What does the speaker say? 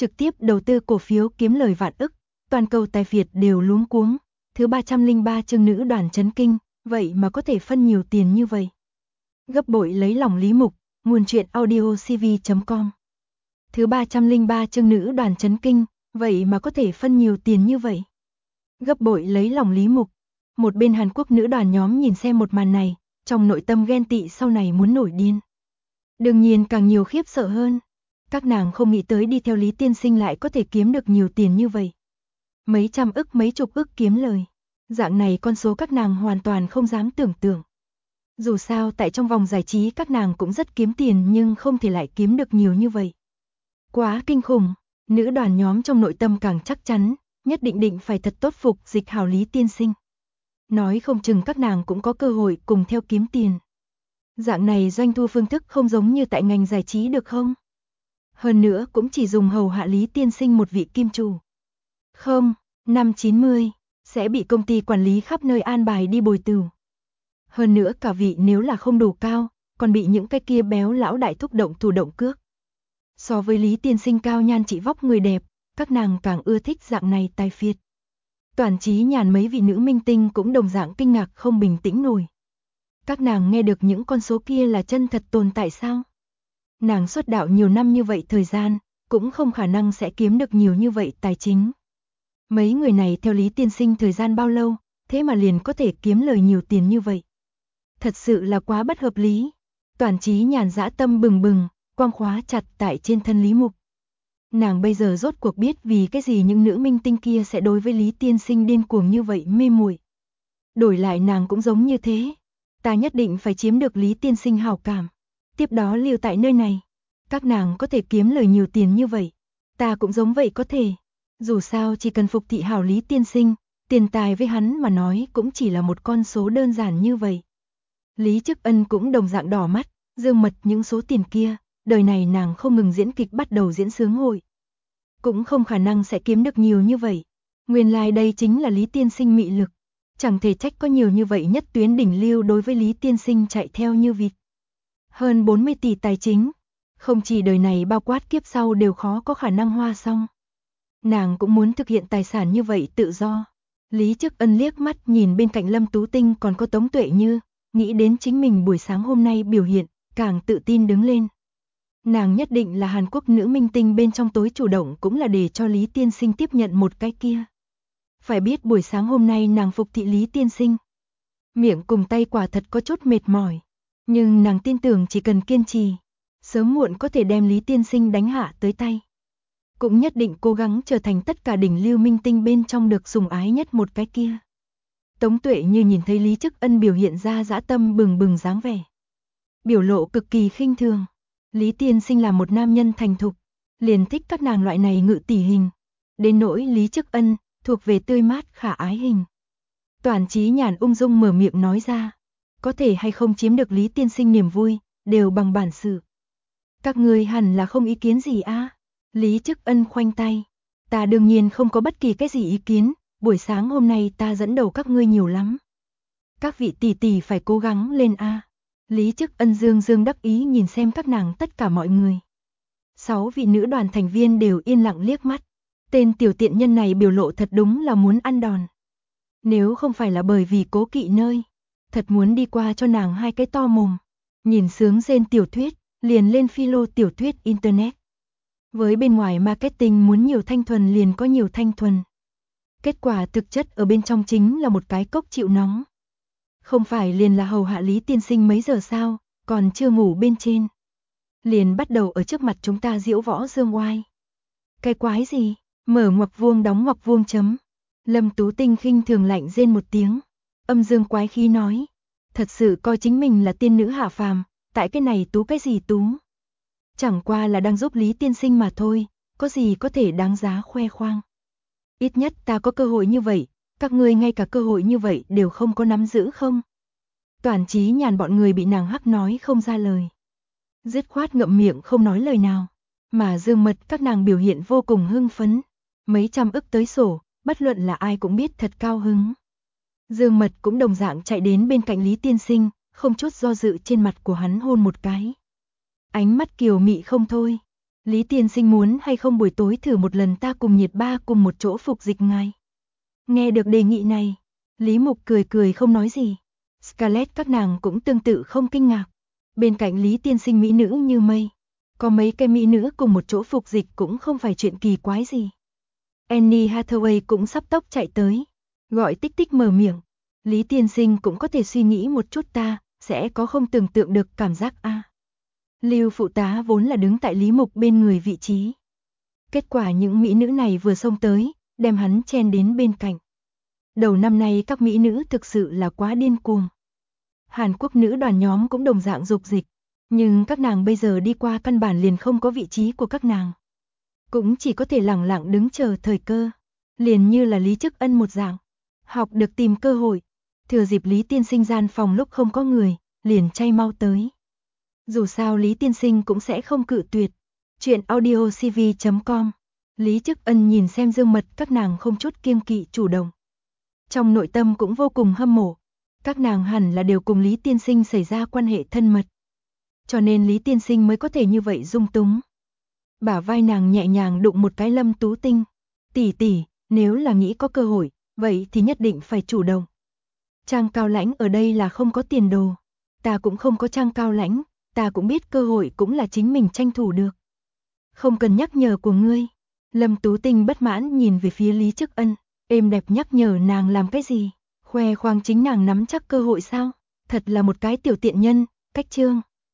trực tiếp đầu tư cổ phiếu kiếm lời vạn ức, toàn cầu tài phiệt đều luống cuống. Thứ 303 chương nữ đoàn chấn kinh, vậy mà có thể phân nhiều tiền như vậy. Gấp bội lấy lòng Lý Mục, nguồn truyện audio cv.com. Thứ 303 chương nữ đoàn chấn kinh, vậy mà có thể phân nhiều tiền như vậy. Gấp bội lấy lòng Lý Mục. Một bên Hàn Quốc nữ đoàn nhóm nhìn xem một màn này, trong nội tâm ghen tị sau này muốn nổi điên. Đương nhiên càng nhiều khiếp sợ hơn. Các nàng không nghĩ tới đi theo Lý Tiên Sinh lại có thể kiếm được nhiều tiền như vậy. Mấy trăm ức mấy chục ức kiếm lời. Dạng này con số các nàng hoàn toàn không dám tưởng tượng. Dù sao tại trong vòng giải trí các nàng cũng rất kiếm tiền nhưng không thể lại kiếm được nhiều như vậy. Quá kinh khủng, nữ đoàn nhóm trong nội tâm càng chắc chắn, nhất định phải thật tốt phục dịch hào Lý Tiên Sinh. Nói không chừng các nàng cũng có cơ hội cùng theo kiếm tiền. Dạng này doanh thu phương thức không giống như tại ngành giải trí được không? Hơn nữa cũng chỉ dùng hầu hạ Lý Tiên Sinh một vị kim chủ. Không, năm 90, sẽ bị công ty quản lý khắp nơi an bài đi bồi tù. Hơn nữa cả vị nếu là không đủ cao, còn bị những cái kia béo lão đại thúc động thủ động cước. So với Lý Tiên Sinh cao nhan trị vóc người đẹp, các nàng càng ưa thích dạng này tài phiệt. Toàn Chí Nhàn mấy vị nữ minh tinh cũng đồng dạng kinh ngạc không bình tĩnh nổi. Các nàng nghe được những con số kia là chân thật tồn tại sao? Nàng xuất đạo nhiều năm như vậy thời gian, cũng không khả năng sẽ kiếm được nhiều như vậy tài chính. Mấy người này theo Lý Tiên Sinh thời gian bao lâu, thế mà liền có thể kiếm lời nhiều tiền như vậy. Thật sự là quá bất hợp lý. Toàn Chí Nhàn dã tâm bừng bừng, quang khóa chặt tại trên thân Lý Mục. Nàng bây giờ rốt cuộc biết vì cái gì những nữ minh tinh kia sẽ đối với Lý Tiên Sinh điên cuồng như vậy mê muội. Đổi lại nàng cũng giống như thế. Ta nhất định phải chiếm được Lý Tiên Sinh hảo cảm. Tiếp đó lưu tại nơi này. Các nàng có thể kiếm lời nhiều tiền như vậy. Ta cũng giống vậy có thể. Dù sao chỉ cần phục thị hảo Lý Tiên Sinh, tiền tài với hắn mà nói cũng chỉ là một con số đơn giản như vậy. Lý Chức Ân cũng đồng dạng đỏ mắt, dương mật những số tiền kia, đời này nàng không ngừng diễn kịch bắt đầu diễn sướng hội. Cũng không khả năng sẽ kiếm được nhiều như vậy. Nguyên lai đây chính là Lý Tiên Sinh mị lực. Chẳng thể trách có nhiều như vậy nhất tuyến đỉnh lưu đối với Lý Tiên Sinh chạy theo như vịt. Hơn 40 tỷ tài chính, không chỉ đời này bao quát kiếp sau đều khó có khả năng hoa xong. Nàng cũng muốn thực hiện tài sản như vậy tự do. Lý Chức Ân liếc mắt nhìn bên cạnh Lâm Tú Tinh còn có Tống Tuệ Như, nghĩ đến chính mình buổi sáng hôm nay biểu hiện, càng tự tin đứng lên. Nàng nhất định là Hàn Quốc nữ minh tinh bên trong tối chủ động cũng là để cho Lý Tiên Sinh tiếp nhận một cái kia. Phải biết buổi sáng hôm nay nàng phục thị Lý Tiên Sinh. Miệng cùng tay quả thật có chút mệt mỏi. Nhưng nàng tin tưởng chỉ cần kiên trì, sớm muộn có thể đem Lý Tiên Sinh đánh hạ tới tay. Cũng nhất định cố gắng trở thành tất cả đỉnh lưu minh tinh bên trong được sủng ái nhất một cái kia. Tống Tuệ Như nhìn thấy Lý Chức Ân biểu hiện ra dã tâm bừng bừng dáng vẻ. Biểu lộ cực kỳ khinh thường. Lý Tiên Sinh là một nam nhân thành thục, liền thích các nàng loại này ngự tỷ hình. Đến nỗi Lý Chức Ân, thuộc về tươi mát khả ái hình. Toàn Chí Nhàn ung dung mở miệng nói ra. Có thể hay không chiếm được Lý Tiên Sinh niềm vui, đều bằng bản sự. Các ngươi hẳn là không ý kiến gì a? Lý Chức Ân khoanh tay. Ta đương nhiên không có bất kỳ cái gì ý kiến, buổi sáng hôm nay ta dẫn đầu các ngươi nhiều lắm. Các vị tỷ tỷ phải cố gắng lên a. Lý Chức Ân dương dương đắc ý nhìn xem các nàng tất cả mọi người. 6 vị nữ đoàn thành viên đều yên lặng liếc mắt. Tên tiểu tiện nhân này biểu lộ thật đúng là muốn ăn đòn. Nếu không phải là bởi vì cố kỵ nơi, thật muốn đi qua cho nàng hai cái to mồm. Nhìn sướng rên tiểu thuyết, liền lên philo tiểu thuyết internet. Với bên ngoài marketing muốn nhiều thanh thuần liền có nhiều thanh thuần. Kết quả thực chất ở bên trong chính là một cái cốc chịu nóng. Không phải liền là hầu hạ Lý Tiên Sinh mấy giờ sao, còn chưa ngủ bên trên. Liền bắt đầu ở trước mặt chúng ta diễu võ dương oai. Cái quái gì, mở ngoặc vuông đóng ngoặc vuông chấm. Lâm Tú Tinh khinh thường lạnh rên một tiếng. Âm dương quái khí nói. Thật sự coi chính mình là tiên nữ hạ phàm, tại cái này tú cái gì tú. Chẳng qua là đang giúp Lý Tiên Sinh mà thôi, có gì có thể đáng giá khoe khoang. Ít nhất ta có cơ hội như vậy, các ngươi ngay cả cơ hội như vậy đều không có nắm giữ không? Toàn Chí Nhàn bọn người bị nàng hắc nói không ra lời. Dứt khoát ngậm miệng không nói lời nào, mà Dương Mật các nàng biểu hiện vô cùng hưng phấn. Mấy trăm ức tới sổ, bất luận là ai cũng biết thật cao hứng. Dương Mật cũng đồng dạng chạy đến bên cạnh Lý Tiên Sinh, không chút do dự trên mặt của hắn hôn một cái. Ánh mắt kiều mị không thôi. Lý tiên sinh muốn hay không buổi tối thử một lần ta cùng Nhiệt Ba cùng một chỗ phục dịch ngài. Nghe được đề nghị này, Lý Mục cười cười không nói gì. Scarlett các nàng cũng tương tự không kinh ngạc. Bên cạnh Lý tiên sinh mỹ nữ như mây, có mấy cái mỹ nữ cùng một chỗ phục dịch cũng không phải chuyện kỳ quái gì. Annie Hathaway cũng sắp tốc chạy tới, gọi Tích Tích mở miệng. Lý tiên sinh cũng có thể suy nghĩ một chút ta, sẽ có không tưởng tượng được cảm giác a. Lưu phụ tá vốn là đứng tại Lý Mục bên người vị trí. Kết quả những mỹ nữ này vừa xông tới, đem hắn chen đến bên cạnh. Đầu năm nay các mỹ nữ thực sự là quá điên cuồng. Hàn Quốc nữ đoàn nhóm cũng đồng dạng dục dịch, nhưng các nàng bây giờ đi qua căn bản liền không có vị trí của các nàng. Cũng chỉ có thể lẳng lặng đứng chờ thời cơ, liền như là Lý Chức Ân một dạng, học được tìm cơ hội, thừa dịp Lý tiên sinh gian phòng lúc không có người, liền chay mau tới. Dù sao Lý tiên sinh cũng sẽ không cự tuyệt. Chuyện audiocv.com. Lý Chức Ân nhìn xem Dương Mật các nàng không chút kiêng kỵ chủ động. Trong nội tâm cũng vô cùng hâm mộ. Các nàng hẳn là đều cùng Lý tiên sinh xảy ra quan hệ thân mật. Cho nên Lý tiên sinh mới có thể như vậy dung túng. Bả vai nàng nhẹ nhàng đụng một cái Lâm Tú Tinh. Tỷ tỷ, nếu là nghĩ có cơ hội, vậy thì nhất định phải chủ động. Trang Cao Lãnh ở đây là không có tiền đồ. Ta cũng không có Trang Cao Lãnh, ta cũng biết cơ hội cũng là chính mình tranh thủ được. Không cần nhắc nhở của ngươi. Lâm Tú Tinh bất mãn nhìn về phía Lý Chức Ân, êm đẹp nhắc nhở nàng làm cái gì? Khoe khoang chính nàng nắm chắc cơ hội sao? Thật là một cái tiểu tiện nhân, cách chương.